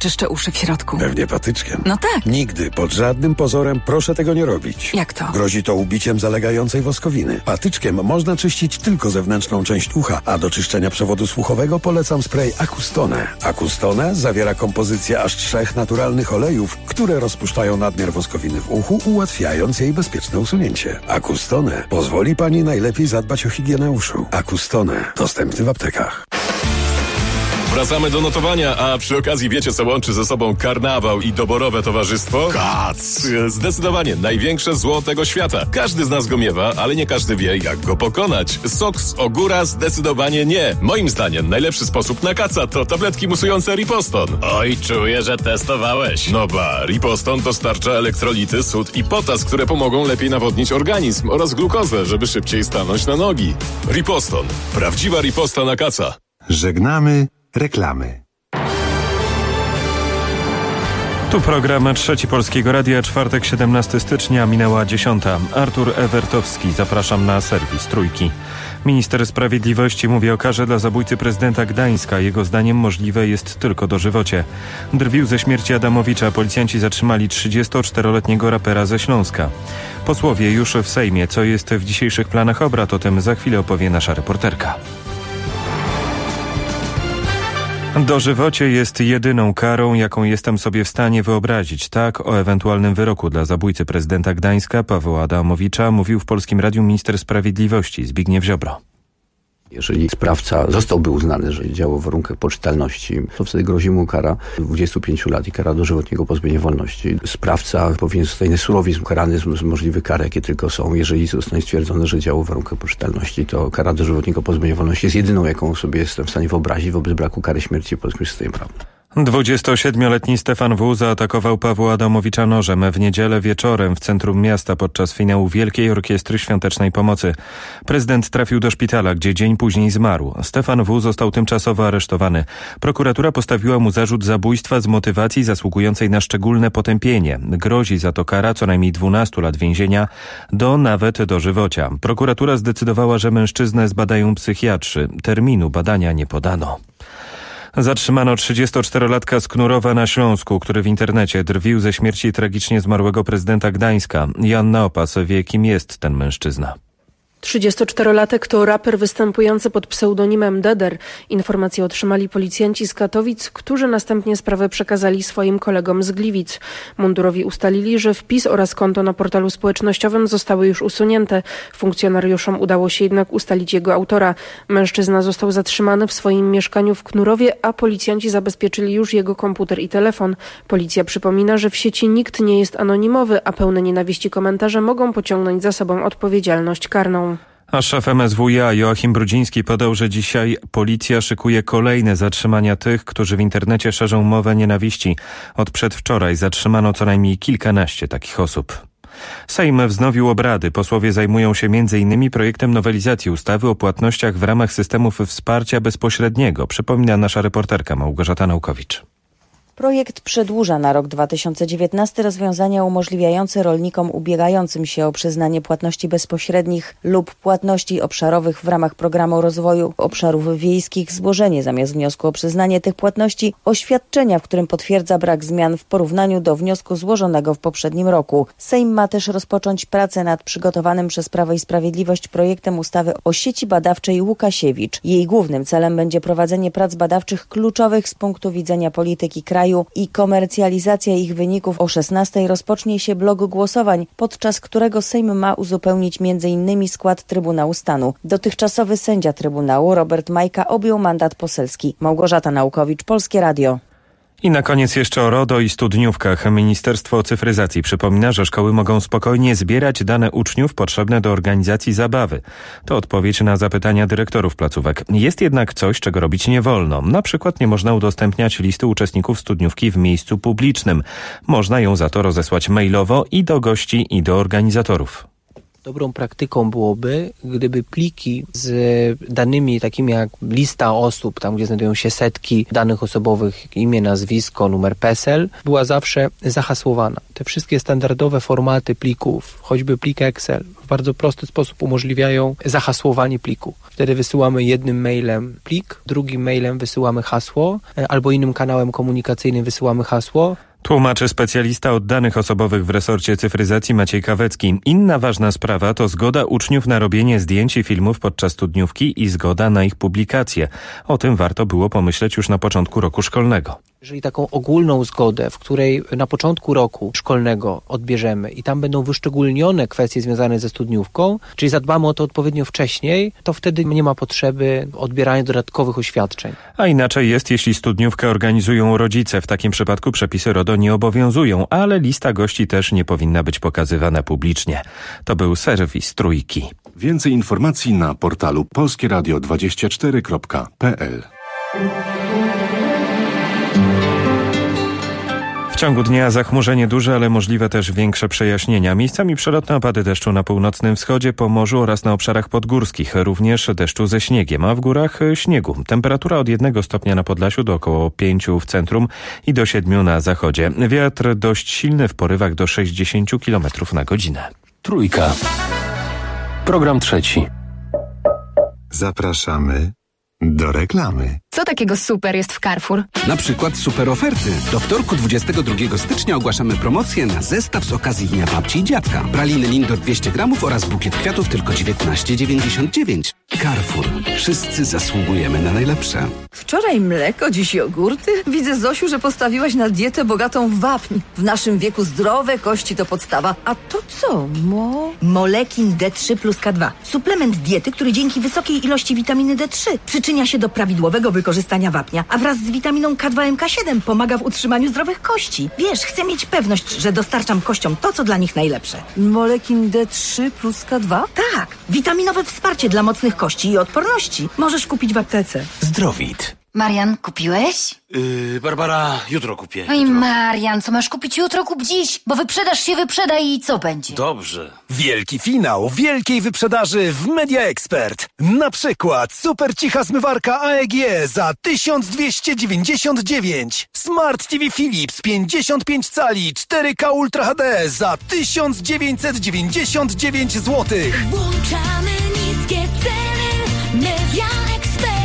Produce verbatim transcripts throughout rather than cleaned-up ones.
czyszczę uszy w środku? Pewnie patyczkiem. No tak. Nigdy, pod żadnym pozorem proszę tego nie robić. Jak to? Grozi to ubiciem zalegającej woskowiny. Patyczkiem można czyścić tylko zewnętrzną część ucha, a do czyszczenia przewodu słuchowego polecam spray Acustone. Acustone zawiera kompozycję aż trzech naturalnych olejów, które rozpuszczają nadmiar woskowiny w uchu, ułatwiając jej bezpieczne usunięcie. Acustone pozwoli Pani najlepiej zadbać o higienę uszu. Acustone. Dostępny w aptekach. Wracamy do notowania, a przy okazji wiecie, co łączy ze sobą karnawał i doborowe towarzystwo? Kac! Zdecydowanie największe zło tego świata. Każdy z nas go miewa, ale nie każdy wie, jak go pokonać. Sok z ogóra zdecydowanie nie. Moim zdaniem najlepszy sposób na kaca to tabletki musujące Riposton. Oj, czuję, że testowałeś. No ba, Riposton dostarcza elektrolity, sód i potas, które pomogą lepiej nawodnić organizm oraz glukozę, żeby szybciej stanąć na nogi. Riposton. Prawdziwa riposta na kaca. Żegnamy reklamy. Tu program Trzeci Polskiego Radia, czwartek, siedemnastego stycznia, minęła dziesiąta. Artur Ewertowski, zapraszam na serwis Trójki. Minister Sprawiedliwości mówi o karze dla zabójcy prezydenta Gdańska. Jego zdaniem możliwe jest tylko dożywocie. Drwił ze śmierci Adamowicza. Policjanci zatrzymali trzydziestoczteroletniego rapera ze Śląska. Posłowie już w Sejmie. Co jest w dzisiejszych planach obrad? O tym za chwilę opowie nasza reporterka. Dożywocie jest jedyną karą, jaką jestem sobie w stanie wyobrazić. Tak o ewentualnym wyroku dla zabójcy prezydenta Gdańska Pawła Adamowicza mówił w Polskim Radiu minister sprawiedliwości Zbigniew Ziobro. Jeżeli sprawca zostałby uznany, że działał w warunkach poczytalności, to wtedy grozi mu kara dwudziestu pięciu lat i kara dożywotniego pozbawienia wolności. Sprawca powinien zostać najsurowiej karany z możliwych kar, jakie tylko są. Jeżeli zostanie stwierdzone, że działał w warunkach poczytalności, to kara dożywotniego pozbawienia wolności jest jedyną, jaką sobie jestem w stanie wyobrazić wobec braku kary śmierci w polskim systemie prawnym. dwudziestosiedmioletni Stefan W. zaatakował Pawła Adamowicza nożem w niedzielę wieczorem w centrum miasta podczas finału Wielkiej Orkiestry Świątecznej Pomocy. Prezydent trafił do szpitala, gdzie dzień później zmarł. Stefan W. został tymczasowo aresztowany. Prokuratura postawiła mu zarzut zabójstwa z motywacji zasługującej na szczególne potępienie. Grozi za to kara co najmniej dwunastu lat więzienia do nawet dożywocia. Prokuratura zdecydowała, że mężczyznę zbadają psychiatrzy. Terminu badania nie podano. Zatrzymano trzydziestoczterolatka z Knurowa na Śląsku, który w internecie drwił ze śmierci tragicznie zmarłego prezydenta Gdańska. Joanna Opas wie, kim jest ten mężczyzna. trzydziestoczterolatek to raper występujący pod pseudonimem Deder. Informacje otrzymali policjanci z Katowic, którzy następnie sprawę przekazali swoim kolegom z Gliwic. Mundurowi ustalili, że wpis oraz konto na portalu społecznościowym zostały już usunięte. Funkcjonariuszom udało się jednak ustalić jego autora. Mężczyzna został zatrzymany w swoim mieszkaniu w Knurowie, a policjanci zabezpieczyli już jego komputer i telefon. Policja przypomina, że w sieci nikt nie jest anonimowy, a pełne nienawiści komentarze mogą pociągnąć za sobą odpowiedzialność karną. A szef M S W iA Joachim Brudziński podał, że dzisiaj policja szykuje kolejne zatrzymania tych, którzy w internecie szerzą mowę nienawiści. Od przedwczoraj zatrzymano co najmniej kilkanaście takich osób. Sejm wznowił obrady. Posłowie zajmują się między innymi projektem nowelizacji ustawy o płatnościach w ramach systemów wsparcia bezpośredniego, przypomina nasza reporterka Małgorzata Naukowicz. Projekt przedłuża na rok dwa tysiące dziewiętnasty rozwiązania umożliwiające rolnikom ubiegającym się o przyznanie płatności bezpośrednich lub płatności obszarowych w ramach Programu Rozwoju Obszarów Wiejskich złożenie zamiast wniosku o przyznanie tych płatności oświadczenia, w którym potwierdza brak zmian w porównaniu do wniosku złożonego w poprzednim roku. Sejm ma też rozpocząć pracę nad przygotowanym przez Prawo i Sprawiedliwość projektem ustawy o sieci badawczej Łukasiewicz. Jej głównym celem będzie prowadzenie prac badawczych kluczowych z punktu widzenia polityki kraju i komercjalizacja ich wyników. O szesnastej rozpocznie się blok głosowań, podczas którego Sejm ma uzupełnić między innymi skład Trybunału Stanu. Dotychczasowy sędzia Trybunału Robert Majka objął mandat poselski. Małgorzata Naukowicz, Polskie Radio. I na koniec jeszcze o RODO i studniówkach. Ministerstwo Cyfryzacji przypomina, że szkoły mogą spokojnie zbierać dane uczniów potrzebne do organizacji zabawy. To odpowiedź na zapytania dyrektorów placówek. Jest jednak coś, czego robić nie wolno. Na przykład nie można udostępniać listy uczestników studniówki w miejscu publicznym. Można ją za to rozesłać mailowo i do gości, i do organizatorów. Dobrą praktyką byłoby, gdyby pliki z danymi takimi jak lista osób, tam gdzie znajdują się setki danych osobowych, imię, nazwisko, numer PESEL, była zawsze zahasłowana. Te wszystkie standardowe formaty plików, choćby plik Excel, w bardzo prosty sposób umożliwiają zahasłowanie pliku. Wtedy wysyłamy jednym mailem plik, drugim mailem wysyłamy hasło, albo innym kanałem komunikacyjnym wysyłamy hasło. Tłumaczy specjalista od danych osobowych w resorcie cyfryzacji Maciej Kawecki. Inna ważna sprawa to zgoda uczniów na robienie zdjęć i filmów podczas studniówki i zgoda na ich publikację. O tym warto było pomyśleć już na początku roku szkolnego. Jeżeli taką ogólną zgodę, w której na początku roku szkolnego odbierzemy i tam będą wyszczególnione kwestie związane ze studniówką, czyli zadbamy o to odpowiednio wcześniej, to wtedy nie ma potrzeby odbierania dodatkowych oświadczeń. A inaczej jest, jeśli studniówkę organizują rodzice. W takim przypadku przepisy RODO nie obowiązują, ale lista gości też nie powinna być pokazywana publicznie. To był serwis Trójki. Więcej informacji na portalu polskie radio dwadzieścia cztery kropka p l. W ciągu dnia zachmurzenie duże, ale możliwe też większe przejaśnienia. Miejscami przelotne opady deszczu na północnym wschodzie, Pomorzu oraz na obszarach podgórskich. Również deszczu ze śniegiem, a w górach śniegu. Temperatura od jednego stopnia na Podlasiu do około pięciu w centrum i do siedmiu na zachodzie. Wiatr dość silny w porywach do sześćdziesięciu kilometrów na godzinę. Trójka. Program trzeci. Zapraszamy do reklamy. Co takiego super jest w Carrefour? Na przykład super oferty. Do wtorku dwudziestego drugiego stycznia ogłaszamy promocję na zestaw z okazji Dnia Babci i Dziadka. Praliny Lindor dwieście gramów oraz bukiet kwiatów tylko dziewiętnaście dziewięćdziesiąt dziewięć. Carrefour. Wszyscy zasługujemy na najlepsze. Wczoraj mleko, dziś jogurty. Widzę, Zosiu, że postawiłaś na dietę bogatą w wapń. W naszym wieku zdrowe kości to podstawa. A to co, mo? Molekin D trzy plus K dwa. Suplement diety, który dzięki wysokiej ilości witaminy D trzy przyczynia się do prawidłowego wykorzystania wapnia, a wraz z witaminą K dwa M K siedem pomaga w utrzymaniu zdrowych kości. Wiesz, chcę mieć pewność, że dostarczam kościom to, co dla nich najlepsze. Molekin D trzy plus K dwa? Tak, witaminowe wsparcie dla mocnych kości i odporności. Możesz kupić w aptece. Zdrowit. Marian, kupiłeś? Yy, Barbara, jutro kupię. Oj, Marian, co masz kupić jutro, kup dziś, bo wyprzedaż się wyprzeda i co będzie? Dobrze. Wielki finał wielkiej wyprzedaży w Media Expert. Na przykład super cicha zmywarka A E G za tysiąc dwieście dziewięćdziesiąt dziewięć. Smart T V Philips pięćdziesiąt pięć cali cztery K Ultra H D za tysiąc dziewięćset dziewięćdziesiąt dziewięć złotych. Włączamy niskie ceny. Media Expert.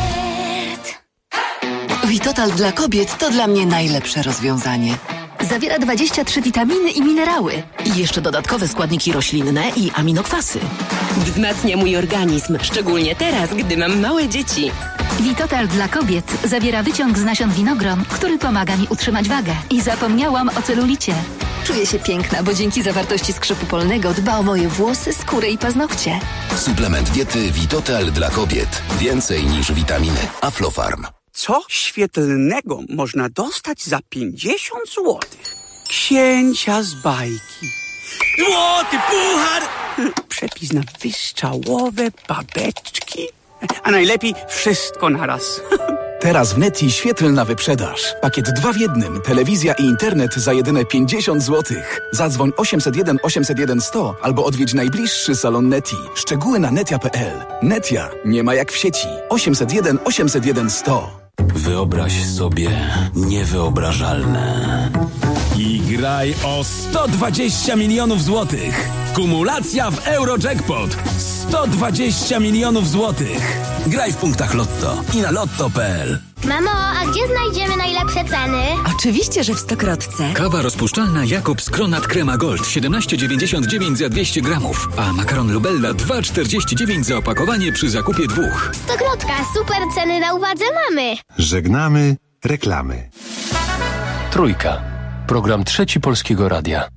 Vitotal dla kobiet to dla mnie najlepsze rozwiązanie. Zawiera dwadzieścia trzy witaminy i minerały. I jeszcze dodatkowe składniki roślinne i aminokwasy. Wzmacnia mój organizm, szczególnie teraz, gdy mam małe dzieci. Vitotal dla kobiet zawiera wyciąg z nasion winogron, który pomaga mi utrzymać wagę. I zapomniałam o celulicie. Czuję się piękna, bo dzięki zawartości skrzypu polnego dba o moje włosy, skórę i paznokcie. Suplement diety Vitotal dla kobiet. Więcej niż witaminy. Aflofarm. Co świetlnego można dostać za pięćdziesiąt złotych? Księcia z bajki. Złoty puchar! Przepis na wystrzałowe babeczki. A najlepiej wszystko naraz. Teraz w Neti świetlna wyprzedaż. Pakiet dwa w jednym. Telewizja i internet za jedyne pięćdziesiąt złotych. Zadzwoń osiemset jeden osiemset jeden sto albo odwiedź najbliższy salon Neti. Szczegóły na netia kropka p l. Netia nie ma jak w sieci. osiemset jeden osiemset jeden sto. Wyobraź sobie niewyobrażalne. I graj o sto dwadzieścia milionów złotych. Kumulacja w Eurojackpot. sto dwadzieścia milionów złotych. Graj w punktach Lotto i na lotto kropka p l. Mamo, a gdzie znajdziemy najlepsze ceny? Oczywiście, że w Stokrotce. Kawa rozpuszczalna Jakobs Kronat Crema Gold siedemnaście dziewięćdziesiąt dziewięć za dwieście gramów, a makaron Lubella dwa czterdzieści dziewięć za opakowanie przy zakupie dwóch. Stokrotka, super ceny na uwadze mamy. Żegnamy reklamy. Trójka. Program Trzeci Polskiego Radia.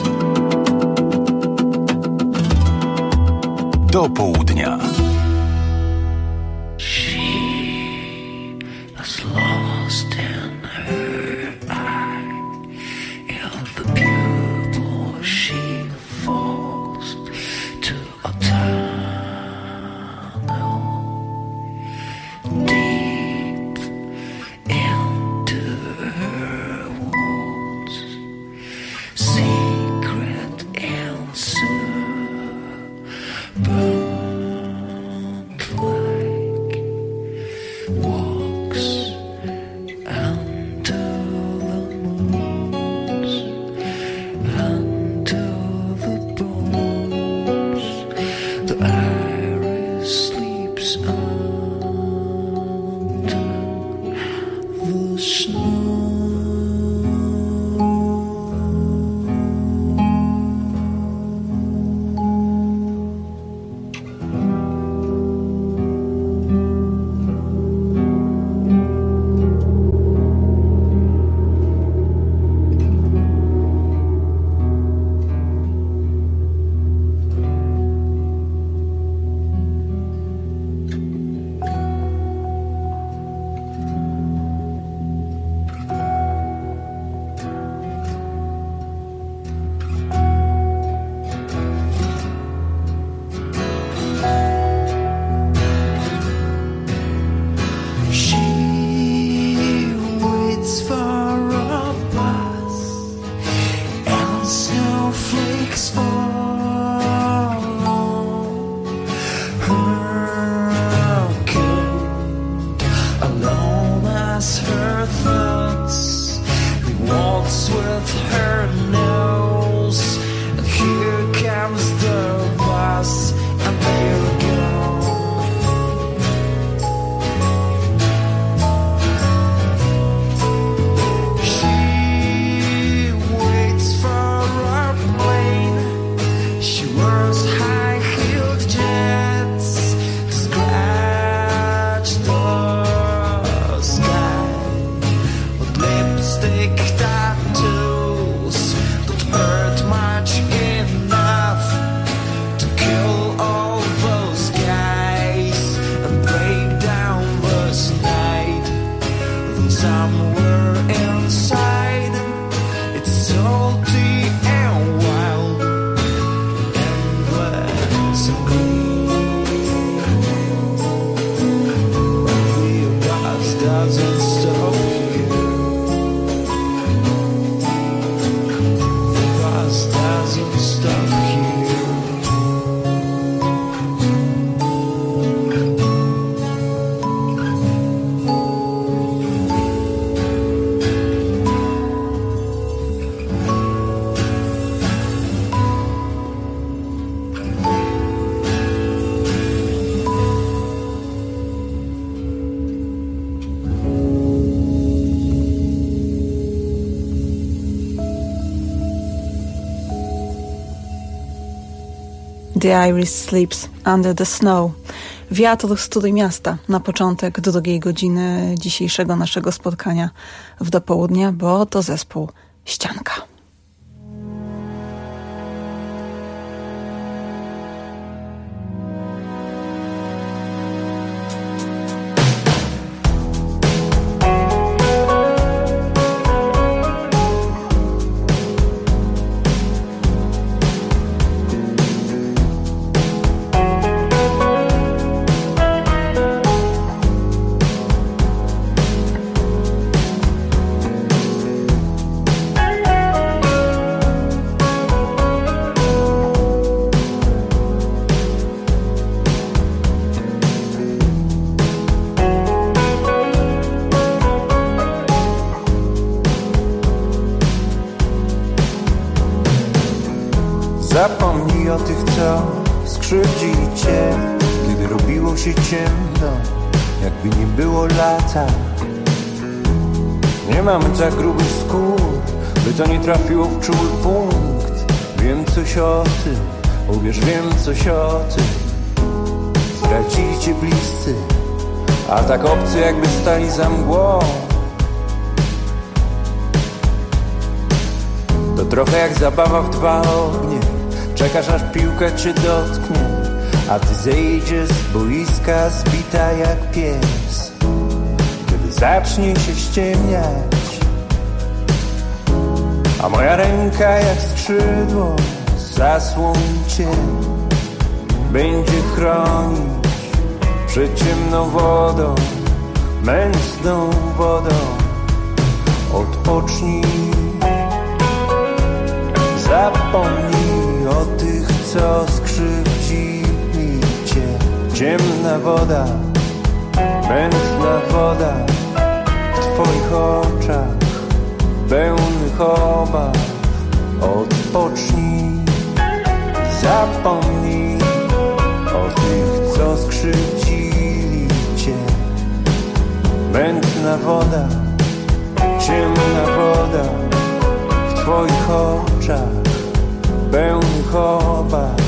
Do południa. Lost in her eye, in the pupil she falls to a tunnel deep into her wounds, secret and soon waltz with her nose. And here comes the bus, and there we go. She waits for a plane. She wears high-heeled jets to scratch the sky. With lipstick tattoos that hurt much enough to kill all those guys and break down this night. Then somewhere inside, it's salty and wild, endless and green. The bus doesn't stop here. The bus doesn't stop here. The Iris Sleeps Under the Snow. Wiatr z Trójmiasta na początek drugiej godziny dzisiejszego naszego spotkania w dopołudnia, bo to zespół Ścianka. Zapomnij o tych, co skrzywdzili cię, kiedy robiło się ciemno, jakby nie było lata. Nie mamy tak grubych skór, by to nie trafiło w czuły punkt. Wiem coś o tym, uwierz, wiem coś o tym. Zdradzili cię bliscy, a tak obcy, jakby stali za mgłą. To trochę jak zabawa w dwa ognie. Czekasz, aż piłka cię dotknie, a ty zejdziesz z boiska zbita jak pies. Kiedy zacznie się ściemniać, a moja ręka jak skrzydło zasłoni cię, będzie chronić przed ciemną wodą, mętną wodą. Odpocznij, zapomnij o tych, co skrzywdzili cię. Ciemna woda, mętna woda w twoich oczach, pełnych obaw. Odpocznij, zapomnij o tych, co skrzywdzili cię. Mętna woda, ciemna woda w twoich oczach, pełnych obaw.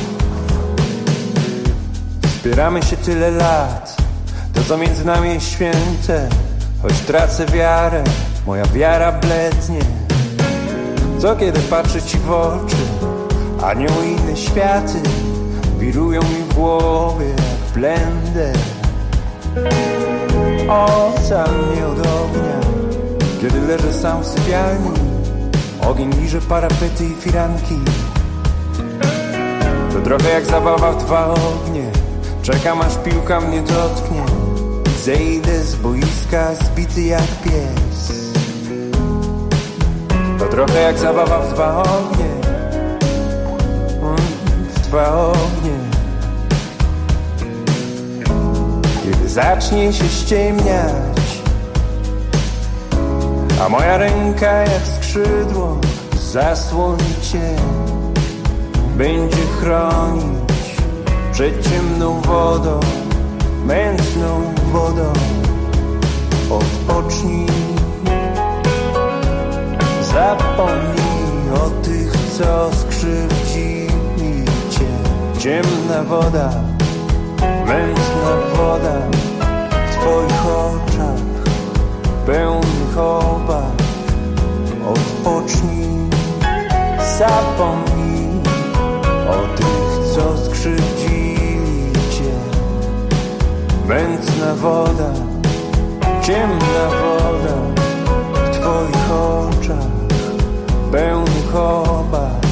Wspieramy się tyle lat, to co między nami jest święte. Choć tracę wiarę, moja wiara blednie. Co kiedy patrzę ci w oczy, anioły i inne światy wirują mi w głowie jak blender. Ocal mnie od ognia, kiedy leżę sam w sypialni. Ogień liże parapety i firanki. To trochę jak zabawa w dwa ognie. Czekam, aż piłka mnie dotknie. Zejdę z boiska zbity jak pies. To trochę jak zabawa w dwa ognie. W dwa ognie. Kiedy zacznie się ściemniać, a moja ręka jak skrzydło skrzydło zasłoni cię, będzie chronić przed ciemną wodą, mętną wodą. Odpocznij, zapomnij o tych, co skrzywdzili cię. Ciemna woda, mętna woda w twoich oczach pełnych obaw. Odpocznij, zapomnij o tych, co skrzywdzili cię. Mętna woda, ciemna woda w twoich oczach pełnych obaw.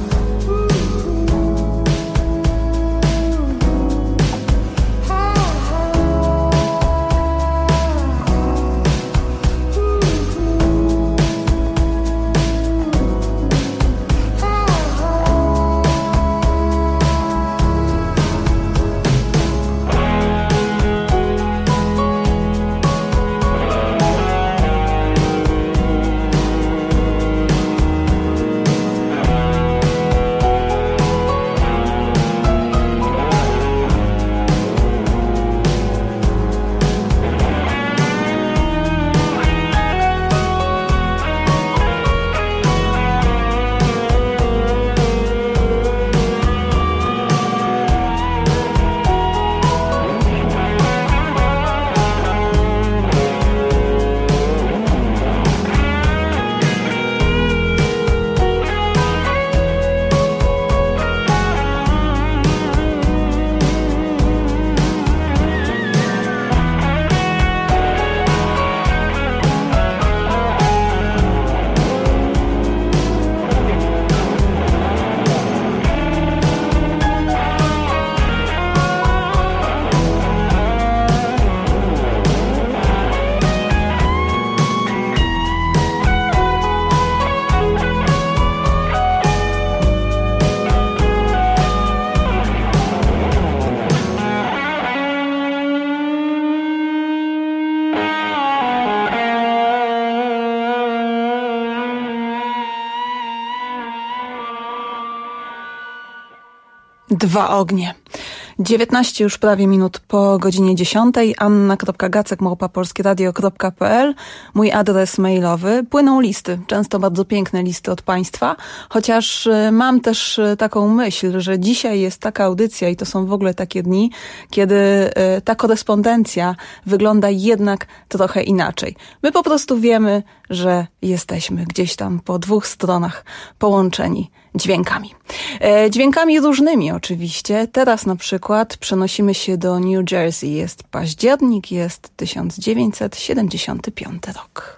Dwa ognie. dziewiętnaście już prawie minut po godzinie dziesiątej. anna kropka gacek małpa polskieradio kropka p l. Mój adres mailowy. Płyną listy, często bardzo piękne listy od Państwa, chociaż mam też taką myśl, że dzisiaj jest taka audycja i to są w ogóle takie dni, kiedy ta korespondencja wygląda jednak trochę inaczej. My po prostu wiemy, że jesteśmy gdzieś tam po dwóch stronach połączeni dźwiękami. E, dźwiękami różnymi oczywiście. Teraz na przykład przenosimy się do New Jersey. Jest październik, jest tysiąc dziewięćset siedemdziesiąty piąty rok.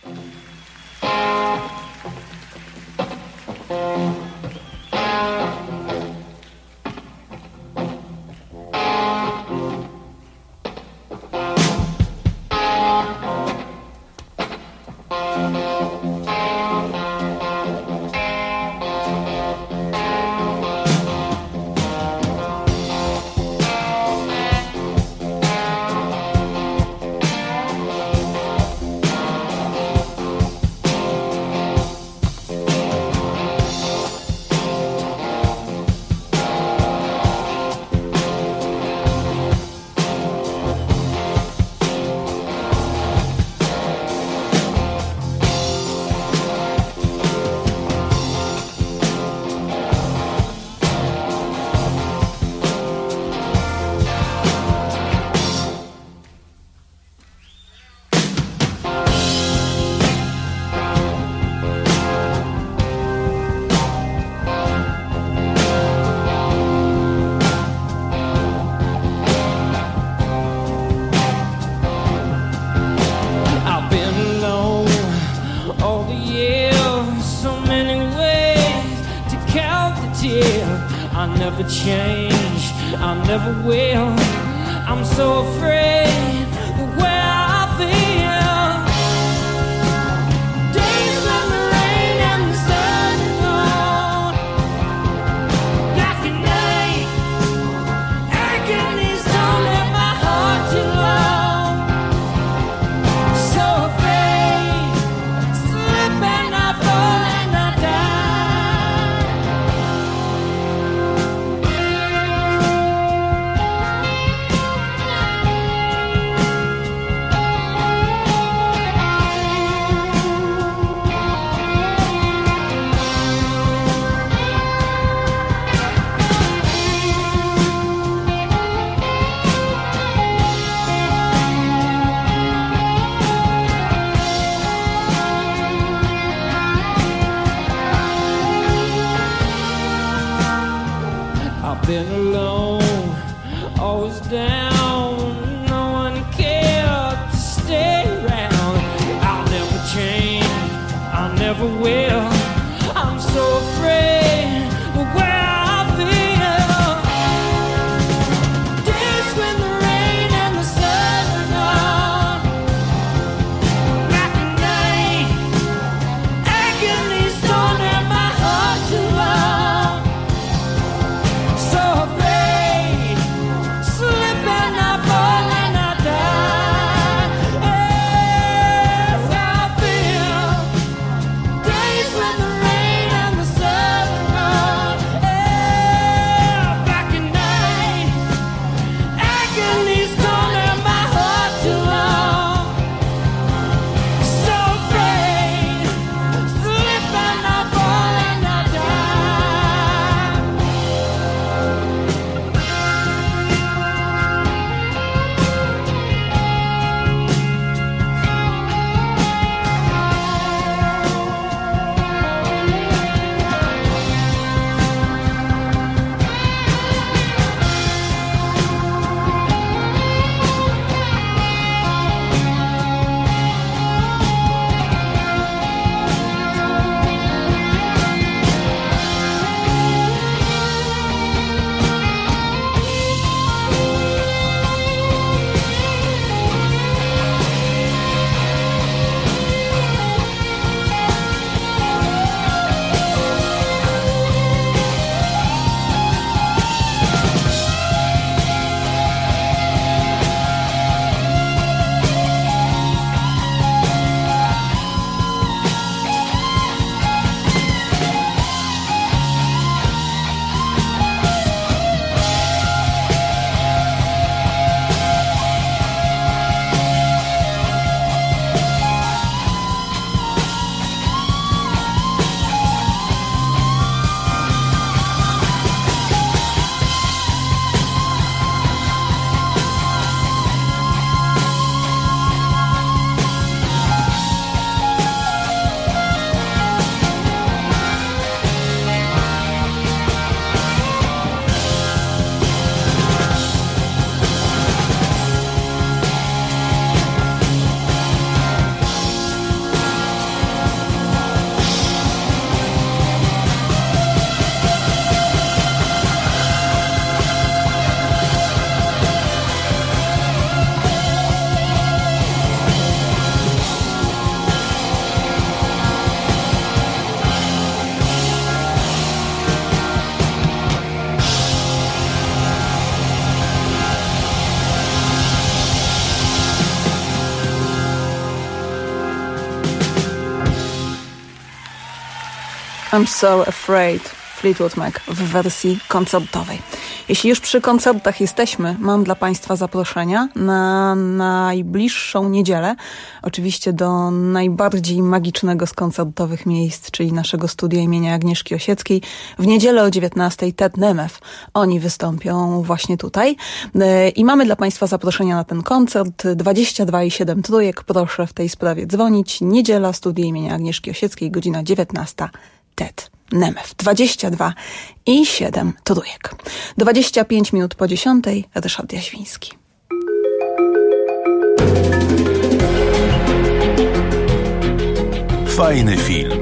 Change, I never will. I'm so afraid the way I feel. Days when the rain and the sun is gone, black and night, agonies don't let my heart too long. So afraid, slipping off the will. I'm so afraid of where I feel. Days when the rain and the sun are gone. Black night, agony's torn at my heart too long. So afraid, slip and I fall and I die. Yes, I feel. Days when the rain and the sun are gone. Yeah, black night, agony's torn at my heart too long. So afraid, slip and I fall and I die. I'm So Afraid, Fleetwood Mac w wersji koncertowej. Jeśli już przy koncertach jesteśmy, mam dla Państwa zaproszenia na najbliższą niedzielę, oczywiście do najbardziej magicznego z koncertowych miejsc, czyli naszego studia imienia Agnieszki Osieckiej. W niedzielę o dziewiętnastej Ted Nemeth. Oni wystąpią właśnie tutaj. I mamy dla Państwa zaproszenia na ten koncert. dwadzieścia dwa i siedem trójek. Proszę w tej sprawie dzwonić. Niedziela, studia imienia Agnieszki Osieckiej, godzina dziewiętnasta. Ted Nemeth. dwadzieścia dwa i siedem trójek. dwadzieścia pięć minut po dziesiątej. Ryszard Jaźwiński. Fajny film.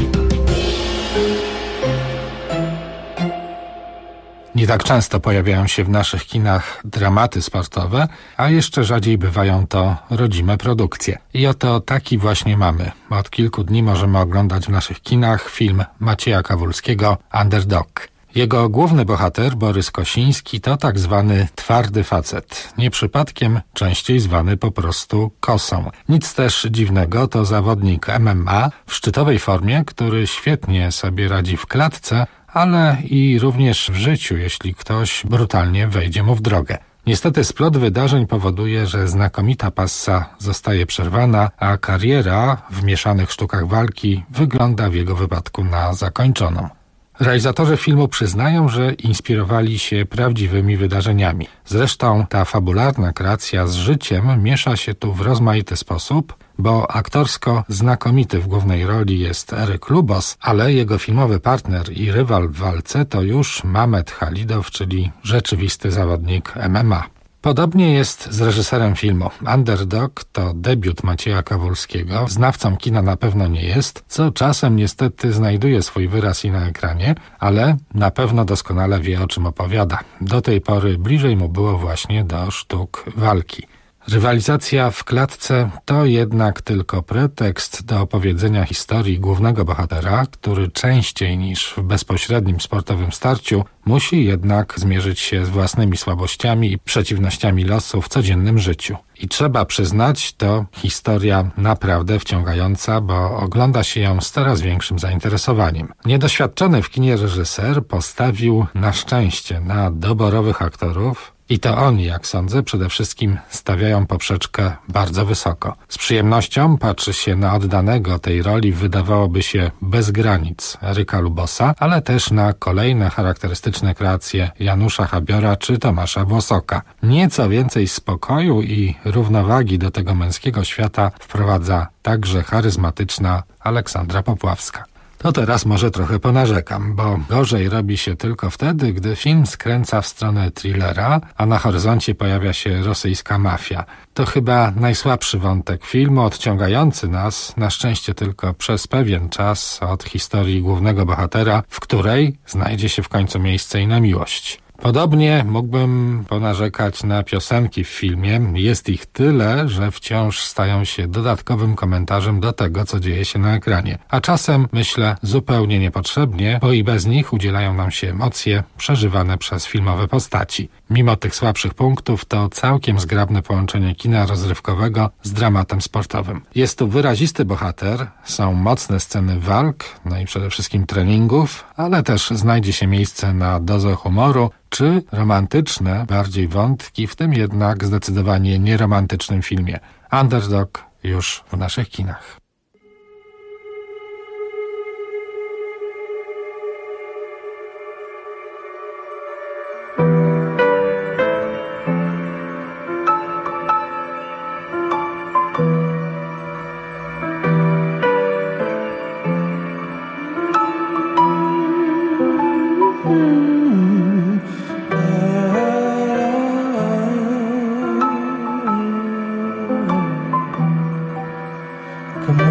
Nie tak często pojawiają się w naszych kinach dramaty sportowe, a jeszcze rzadziej bywają to rodzime produkcje. I oto taki właśnie mamy. Od kilku dni możemy oglądać w naszych kinach film Macieja Kawulskiego Underdog. Jego główny bohater, Borys Kosiński, to tak zwany twardy facet. Nie przypadkiem częściej zwany po prostu Kosą. Nic też dziwnego, to zawodnik M M A w szczytowej formie, który świetnie sobie radzi w klatce, ale i również w życiu, jeśli ktoś brutalnie wejdzie mu w drogę. Niestety splot wydarzeń powoduje, że znakomita passa zostaje przerwana, a kariera w mieszanych sztukach walki wygląda w jego wypadku na zakończoną. Realizatorzy filmu przyznają, że inspirowali się prawdziwymi wydarzeniami. Zresztą ta fabularna kreacja z życiem miesza się tu w rozmaity sposób, bo aktorsko znakomity w głównej roli jest Eryk Lubos, ale jego filmowy partner i rywal w walce to już Mamet Halidow, czyli rzeczywisty zawodnik M M A. Podobnie jest z reżyserem filmu. Underdog to debiut Macieja Kawulskiego. Znawcą kina na pewno nie jest, co czasem niestety znajduje swój wyraz i na ekranie, ale na pewno doskonale wie, o czym opowiada. Do tej pory bliżej mu było właśnie do sztuk walki. Rywalizacja w klatce to jednak tylko pretekst do opowiedzenia historii głównego bohatera, który częściej niż w bezpośrednim sportowym starciu musi jednak zmierzyć się z własnymi słabościami i przeciwnościami losu w codziennym życiu. I trzeba przyznać, to historia naprawdę wciągająca, bo ogląda się ją z coraz większym zainteresowaniem. Niedoświadczony w kinie reżyser postawił na szczęście na doborowych aktorów, i to oni, jak sądzę, przede wszystkim stawiają poprzeczkę bardzo wysoko. Z przyjemnością patrzy się na oddanego tej roli, wydawałoby się bez granic, Eryka Lubosa, ale też na kolejne charakterystyczne kreacje Janusza Habiora czy Tomasza Włosoka. Nieco więcej spokoju i równowagi do tego męskiego świata wprowadza także charyzmatyczna Aleksandra Popławska. To teraz może trochę ponarzekam, bo gorzej robi się tylko wtedy, gdy film skręca w stronę thrillera, a na horyzoncie pojawia się rosyjska mafia. To chyba najsłabszy wątek filmu, odciągający nas, na szczęście tylko przez pewien czas, od historii głównego bohatera, w której znajdzie się w końcu miejsce i na miłość. Podobnie mógłbym ponarzekać na piosenki w filmie. Jest ich tyle, że wciąż stają się dodatkowym komentarzem do tego, co dzieje się na ekranie. A czasem, myślę, zupełnie niepotrzebnie, bo i bez nich udzielają nam się emocje przeżywane przez filmowe postaci. Mimo tych słabszych punktów to całkiem zgrabne połączenie kina rozrywkowego z dramatem sportowym. Jest tu wyrazisty bohater, są mocne sceny walk, no i przede wszystkim treningów, ale też znajdzie się miejsce na dozę humoru, czy romantyczne, bardziej wątki, w tym jednak zdecydowanie nieromantycznym filmie. Underdog już w naszych kinach. Come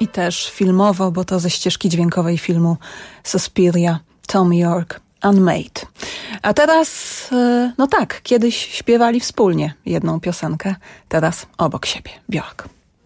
też filmowo, bo to ze ścieżki dźwiękowej filmu Suspiria, Tom York, Unmade. A teraz, no tak, kiedyś śpiewali wspólnie jedną piosenkę, teraz obok siebie. Björk.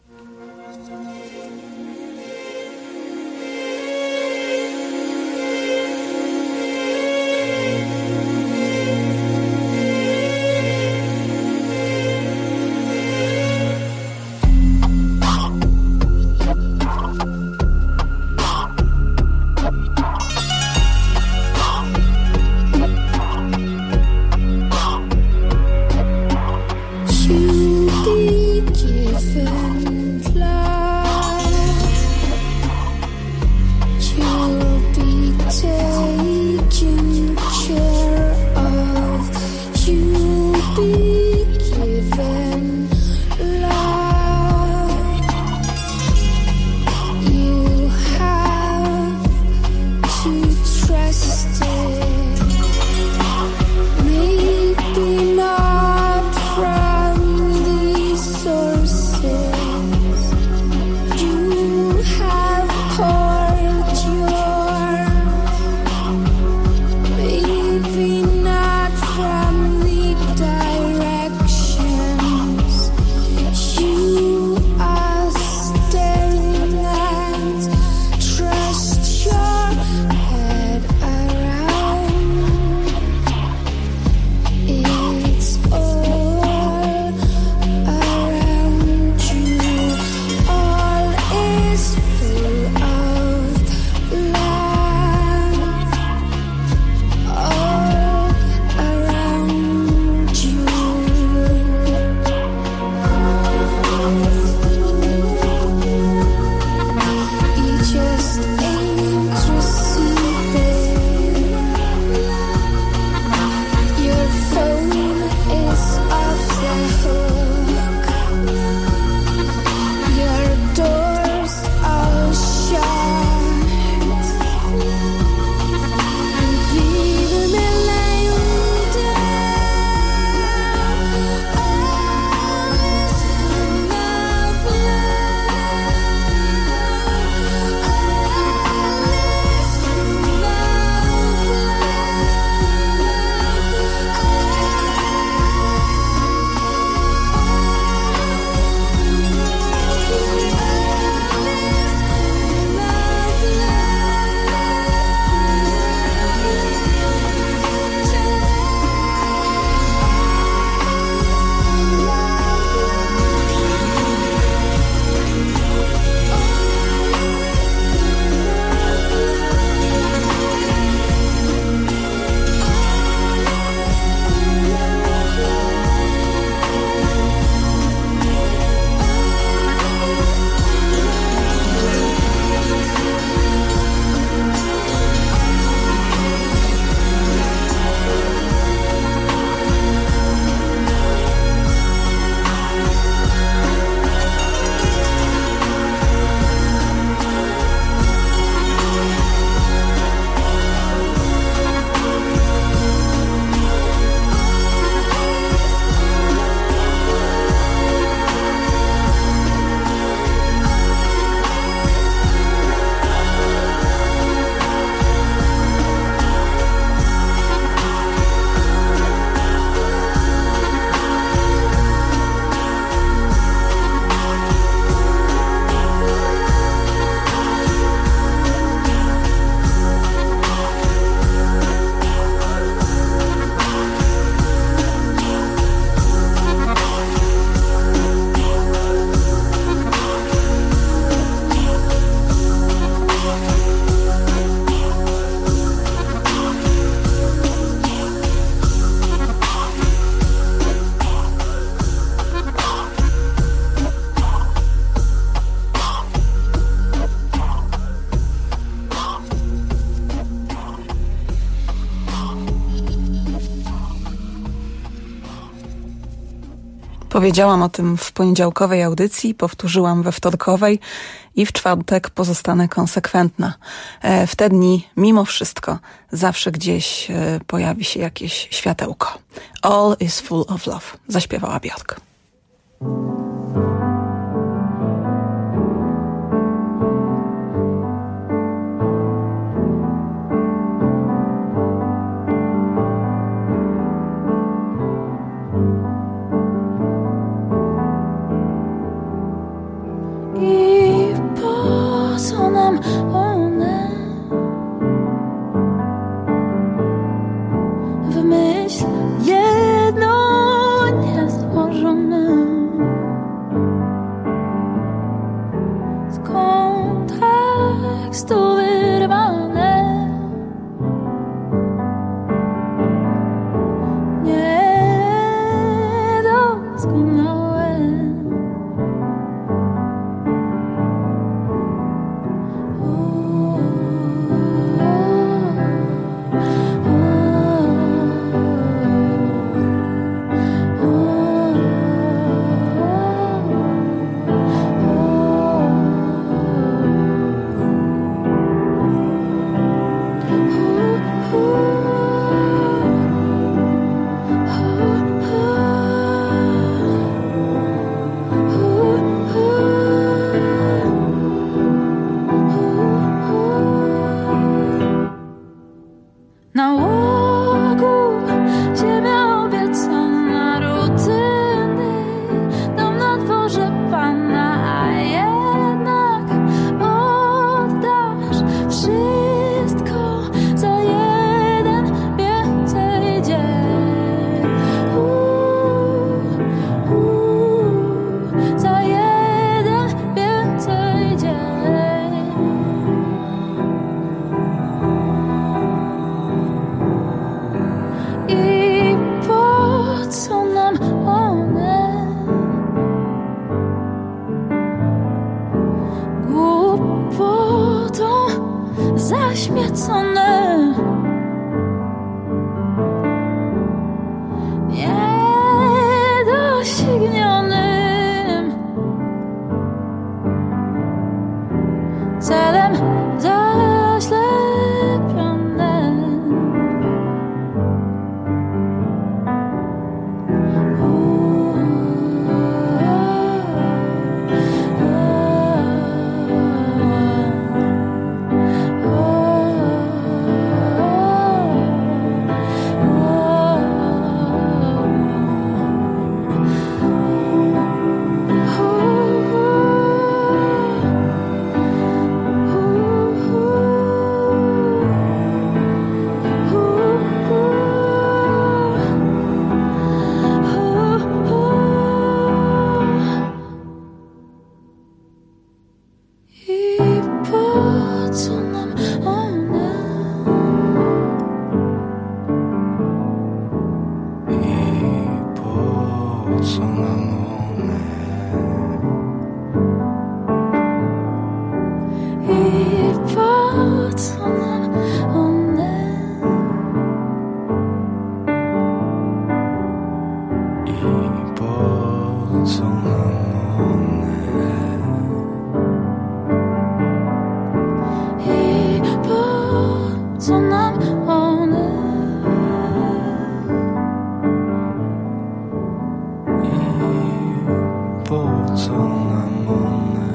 Powiedziałam o tym w poniedziałkowej audycji, powtórzyłam we wtorkowej i w czwartek pozostanę konsekwentna. W te dni, mimo wszystko, zawsze gdzieś pojawi się jakieś światełko. All is full of love, zaśpiewała Björk. co nam one? I po co nam one? I po co nam one? I po co nam one? I po co nam one?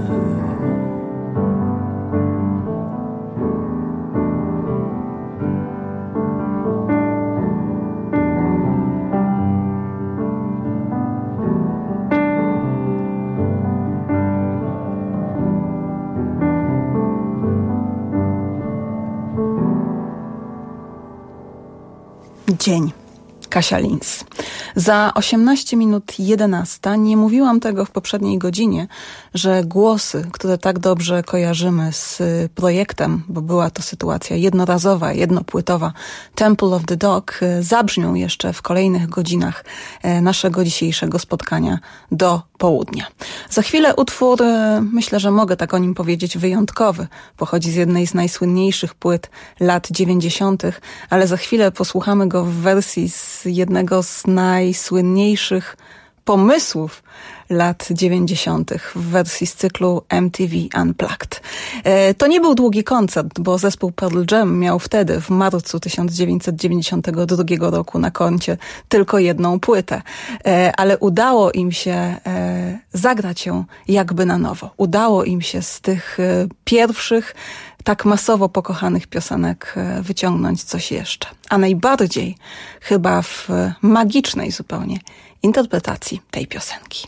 Dzień. Kasia Linz. Za osiemnaście minut jedenasta. Nie mówiłam tego w poprzedniej godzinie, że głosy, które tak dobrze kojarzymy z projektem, bo była to sytuacja jednorazowa, jednopłytowa, Temple of the Dog, zabrzmią jeszcze w kolejnych godzinach naszego dzisiejszego spotkania do południa. Za chwilę utwór, myślę, że mogę tak o nim powiedzieć, wyjątkowy. Pochodzi z jednej z najsłynniejszych płyt lat dziewięćdziesiątych, ale za chwilę posłuchamy go w wersji z jednego z najsłynniejszych pomysłów lat dziewięćdziesiątych w wersji z cyklu M T V Unplugged. E, to nie był długi koncert, bo zespół Pearl Jam miał wtedy, w marcu tysiąc dziewięćset dziewięćdziesiątego drugiego roku na koncie tylko jedną płytę. E, ale udało im się e, zagrać ją jakby na nowo. Udało im się z tych e, pierwszych tak masowo pokochanych piosenek wyciągnąć coś jeszcze. A najbardziej chyba w magicznej zupełnie interpretacji tej piosenki.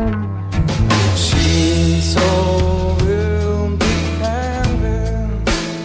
She's so will be canvas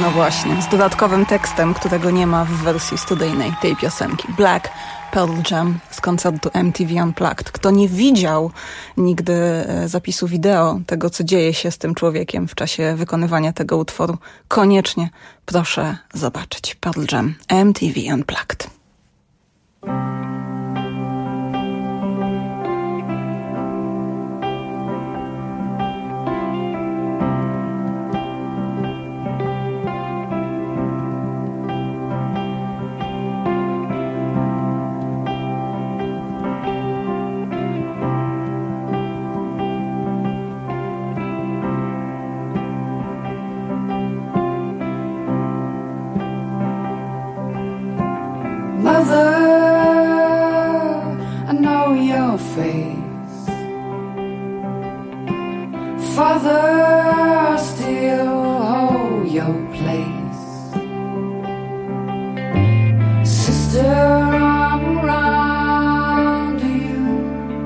No właśnie, z dodatkowym tekstem, którego nie ma w wersji studyjnej tej piosenki. Black Pearl Jam z koncertu M T V Unplugged. Kto nie widział nigdy zapisu wideo tego, co dzieje się z tym człowiekiem w czasie wykonywania tego utworu, koniecznie proszę zobaczyć. Pearl Jam, M T V Unplugged. Mother, I know your face. Father, I still hold your place. Sister, I'm around. Do you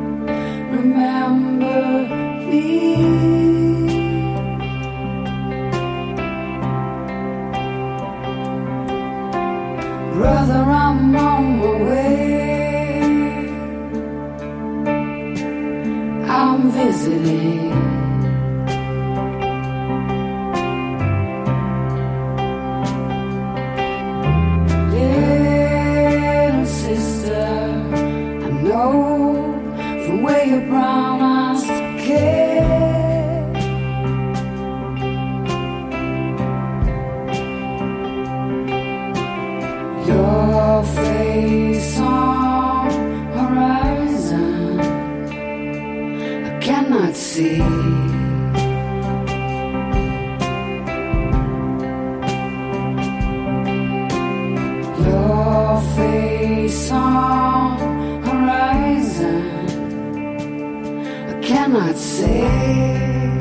remember me? Brother, I'm on my way. I'm visiting. Little sister, I know from where your brown eyes care. Your face on horizon, I cannot see. Your face on horizon, I cannot see.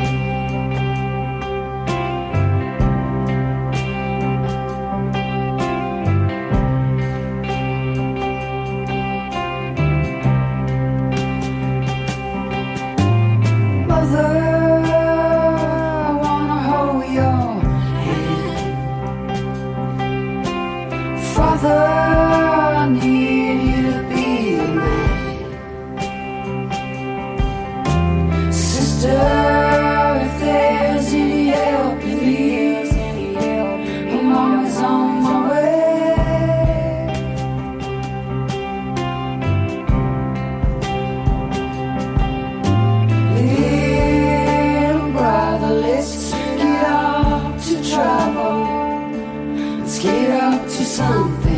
I need you to be a man. Sister, if there's any help you need, I'm always on my way. Little brother, let's get out to travel. Let's get up to something.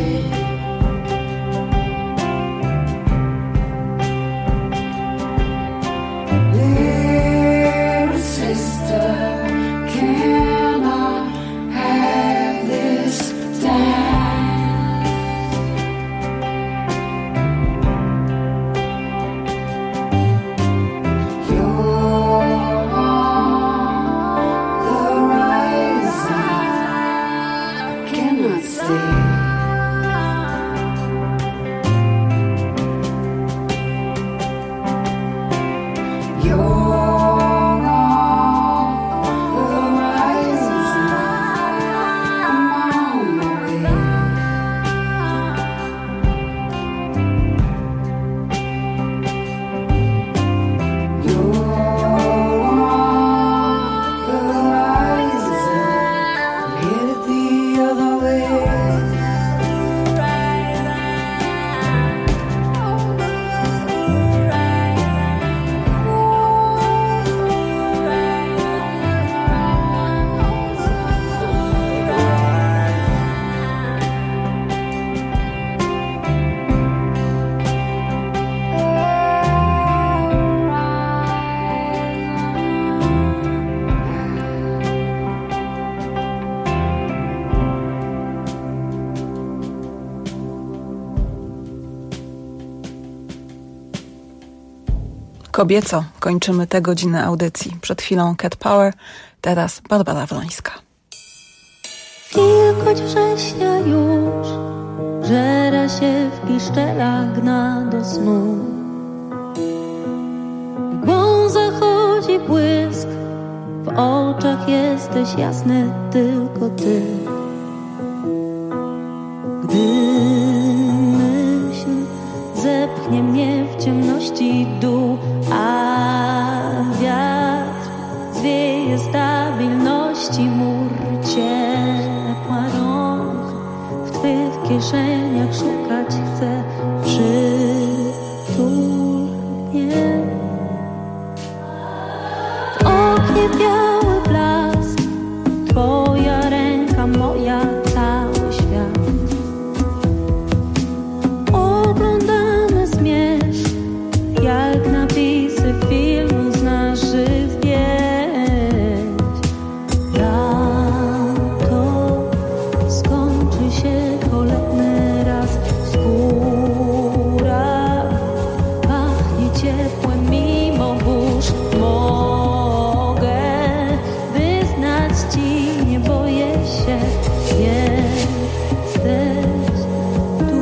Little sister, can I have this dance? You're on the horizon, I cannot stay. Kobieco kończymy tę godzinę audycji. Przed chwilą Cat Power, teraz Barbara Wrońska. Wilkoć września już żera się w piszczelach, gna do snu. Mgłą zachodzi błysk, w oczach jesteś jasny tylko ty. dół, a wiatr zwieje stabilności mur. Ciepła rąk w twych kieszeniach szukać chcę. Przytulnie w oknie biały blask, twoja ręka, moja, cały świat. Oglądamy zmierzch jak napisy filmu z naszych zdjęć. Lato skończy się kolejny raz. Skóra pachnie ciepłem mimo burz. Mogę wyznać ci, nie boję się. Jesteś tu.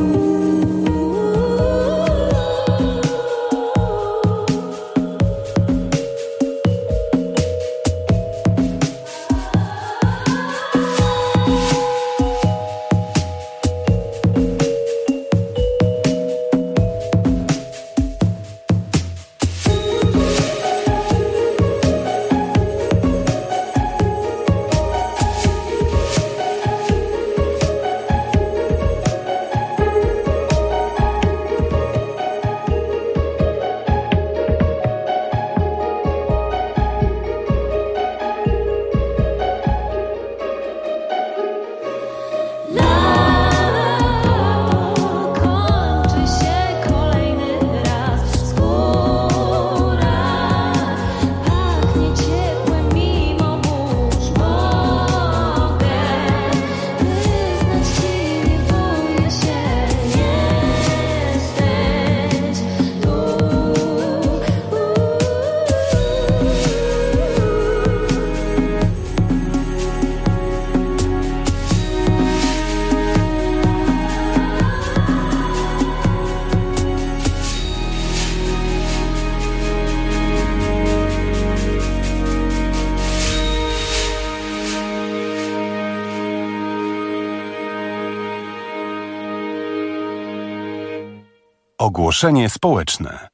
Ogłoszenie społeczne.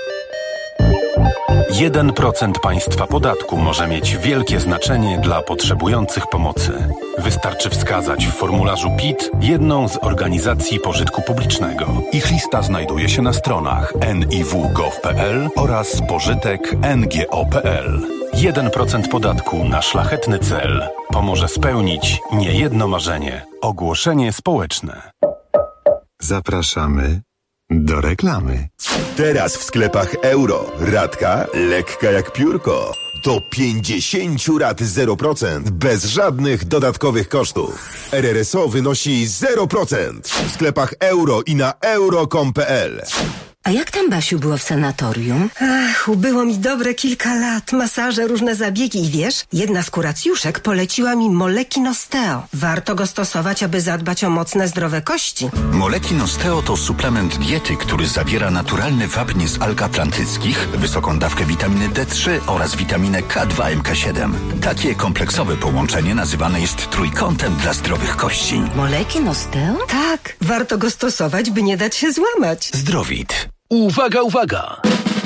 jeden procent państwa podatku może mieć wielkie znaczenie dla potrzebujących pomocy. Wystarczy wskazać w formularzu P I T jedną z organizacji pożytku publicznego. Ich lista znajduje się na stronach en i w kropka gov kropka pe el oraz pożytek kropka en ge o kropka pe el. jeden procent podatku na szlachetny cel pomoże spełnić niejedno marzenie. Ogłoszenie społeczne. Zapraszamy do reklamy. Teraz w sklepach Euro. Ratka lekka jak piórko. Do pięćdziesięciu rat zero procent. Bez żadnych dodatkowych kosztów. R R S O wynosi zero procent. W sklepach Euro i na euro kropka com kropka pe el. A jak tam, Basiu, było w sanatorium? Ach, ubyło mi dobre kilka lat. Masaże, różne zabiegi i wiesz, jedna z kuracjuszek poleciła mi Moleki Nosteo. Warto go stosować, aby zadbać o mocne, zdrowe kości. Moleki Nosteo to suplement diety, który zawiera naturalny wapń z alg atlantyckich, wysoką dawkę witaminy D trzy oraz witaminę K dwa M K siedem. Takie kompleksowe połączenie nazywane jest trójkątem dla zdrowych kości. Moleki Nosteo? Tak, warto go stosować, by nie dać się złamać. Zdrowit. Uwaga, uwaga!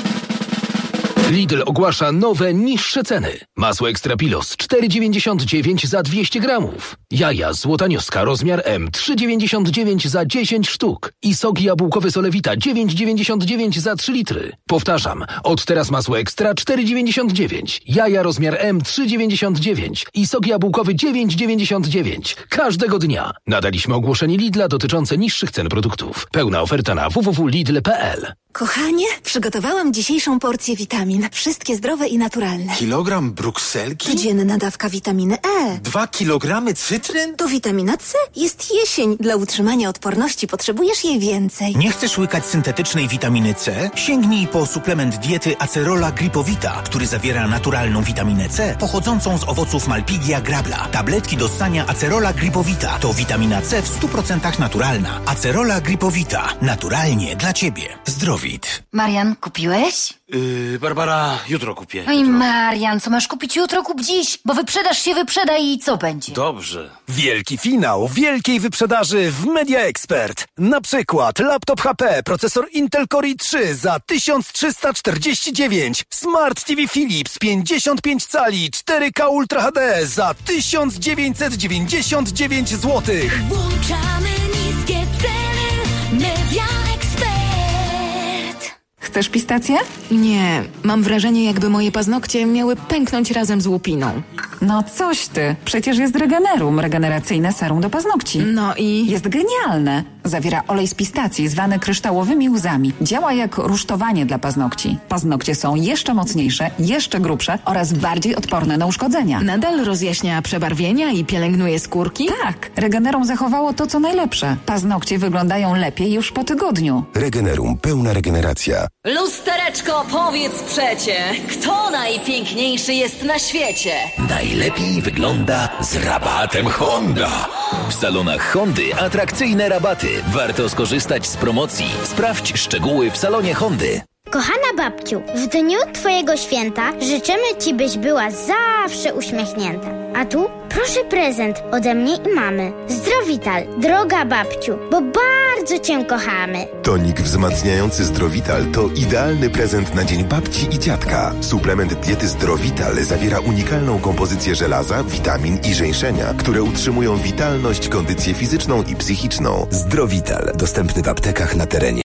Lidl ogłasza nowe, niższe ceny. Masło Ekstra Pilos cztery dziewięćdziesiąt dziewięć za dwieście gramów. Jaja Złotanioska rozmiar M trzy dziewięćdziesiąt dziewięć za dziesięć sztuk. I sok jabłkowy Solewita dziewięć dziewięćdziesiąt dziewięć za trzy litry. Powtarzam, od teraz masło Ekstra cztery dziewięćdziesiąt dziewięć. Jaja rozmiar M trzy dziewięćdziesiąt dziewięć. I sok jabłkowy dziewięć dziewięćdziesiąt dziewięć. Każdego dnia. Nadaliśmy ogłoszenie Lidla dotyczące niższych cen produktów. Pełna oferta na w w w kropka lidl kropka pe el. Kochanie, przygotowałam dzisiejszą porcję witamin. Wszystkie zdrowe i naturalne. Kilogram brukselki? Codzienna dawka witaminy E. Dwa kilogramy cytryn? To witamina C. Jest jesień. Dla utrzymania odporności potrzebujesz jej więcej. Nie chcesz łykać syntetycznej witaminy C? Sięgnij po suplement diety Acerola Gripowita, który zawiera naturalną witaminę C pochodzącą z owoców Malpighia grabla. Tabletki do ssania Acerola Gripowita to witamina C w stu procentach naturalna. Acerola Gripowita. Naturalnie dla Ciebie. Zdrowie Gripowit. Marian, kupiłeś? Yy, Barbara, jutro kupię. Oj, Marian, co masz kupić jutro, kup dziś, bo wyprzedaż się wyprzeda i co będzie? Dobrze. Wielki finał wielkiej wyprzedaży w Media Expert. Na przykład laptop H P, procesor Intel Core i trzy za tysiąc trzysta czterdzieści dziewięć. Smart T V Philips pięćdziesiąt pięć cali cztery K Ultra H D za tysiąc dziewięćset dziewięćdziesiąt dziewięć złotych. Włączamy niskie ceny. Media Expert. Chcesz pistację? Nie, mam wrażenie, jakby moje paznokcie miały pęknąć razem z łupiną. No coś ty, przecież jest Regenerum, regeneracyjne serum do paznokci. No i? Jest genialne. Zawiera olej z pistacji zwany kryształowymi łzami. Działa jak rusztowanie dla paznokci. Paznokcie są jeszcze mocniejsze, jeszcze grubsze oraz bardziej odporne na uszkodzenia. Nadal rozjaśnia przebarwienia i pielęgnuje skórki? Tak, Regenerum zachowało to, co najlepsze. Paznokcie wyglądają lepiej już po tygodniu. Regenerum, pełna regeneracja. Lustereczko, powiedz przecie, kto najpiękniejszy jest na świecie? Najlepiej wygląda z rabatem Honda. W salonach Hondy atrakcyjne rabaty. Warto skorzystać z promocji. Sprawdź szczegóły w salonie Hondy. Kochana babciu, w dniu twojego święta życzymy ci, byś była zawsze uśmiechnięta. A tu proszę prezent ode mnie i mamy. Zdrowital, droga babciu, bo bardzo cię kochamy. Tonik wzmacniający Zdrowital to idealny prezent na dzień babci i dziadka. Suplement diety Zdrowital zawiera unikalną kompozycję żelaza, witamin i żeńszenia, które utrzymują witalność, kondycję fizyczną i psychiczną. Zdrowital, dostępny w aptekach na terenie.